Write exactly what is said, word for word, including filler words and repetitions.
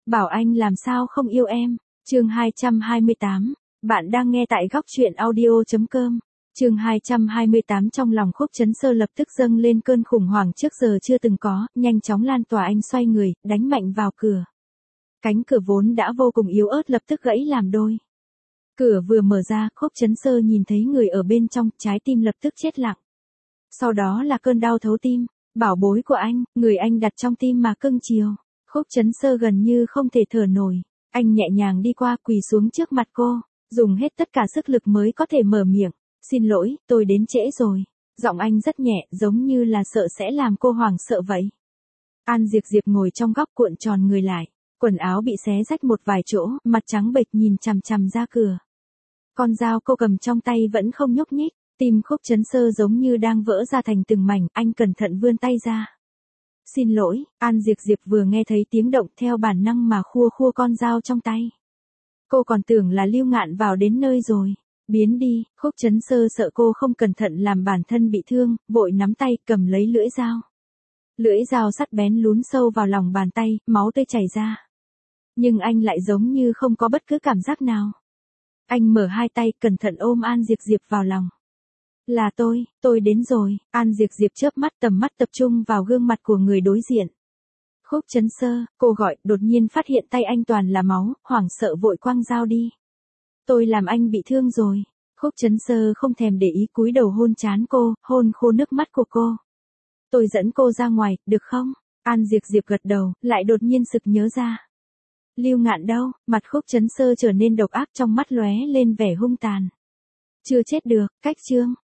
bảo anh làm sao không yêu em. Chương hai trăm hai mươi tám, bạn đang nghe tại góc truyện audio chấm com. Chương hai trăm hai mươi tám trong lòng Khúc Chấn Sơ lập tức dâng lên cơn khủng hoảng trước giờ chưa từng có, nhanh chóng lan tỏa anh xoay người, đánh mạnh vào cửa. Cánh cửa vốn đã vô cùng yếu ớt lập tức gãy làm đôi. Cửa vừa mở ra, Khúc Chấn Sơ nhìn thấy người ở bên trong, trái tim lập tức chết lặng. Sau đó là cơn đau thấu tim, bảo bối của anh, người anh đặt trong tim mà cưng chiều. Khúc Chấn Sơ gần như không thể thở nổi, anh nhẹ nhàng đi qua quỳ xuống trước mặt cô, dùng hết tất cả sức lực mới có thể mở miệng. Xin lỗi, tôi đến trễ rồi. Giọng anh rất nhẹ, giống như là sợ sẽ làm cô hoảng sợ vậy. An Diệp Diệp ngồi trong góc cuộn tròn người lại, quần áo bị xé rách một vài chỗ, mặt trắng bệch nhìn chằm chằm ra cửa. Con dao cô cầm trong tay vẫn không nhúc nhích, tim Khúc Chấn Sơ giống như đang vỡ ra thành từng mảnh, anh cẩn thận vươn tay ra. Xin lỗi, An Diệp Diệp vừa nghe thấy tiếng động theo bản năng mà khua khua con dao trong tay. Cô còn tưởng là Lưu Ngạn vào đến nơi rồi. Biến đi, Khúc Chấn Sơ sợ cô không cẩn thận làm bản thân bị thương, vội nắm tay cầm lấy lưỡi dao. Lưỡi dao sắc bén lún sâu vào lòng bàn tay, máu tươi chảy ra. Nhưng anh lại giống như không có bất cứ cảm giác nào. Anh mở hai tay cẩn thận ôm An Diệp Diệp vào lòng. Là tôi, tôi đến rồi. An Diệp Diệp chớp mắt tầm mắt tập trung vào gương mặt của người đối diện. Khúc Chấn Sơ, cô gọi, đột nhiên phát hiện tay anh toàn là máu, hoảng sợ vội quăng dao đi. Tôi làm anh bị thương rồi. Khúc Chấn Sơ không thèm để ý cúi đầu hôn trán cô, hôn khô nước mắt của cô. Tôi dẫn cô ra ngoài, được không? An Diệp Diệp gật đầu, lại đột nhiên sực nhớ ra. Lưu Ngạn đâu? Mặt Khúc Chấn Sơ trở nên độc ác, trong mắt lóe lên vẻ hung tàn. Chưa chết được, cách chương,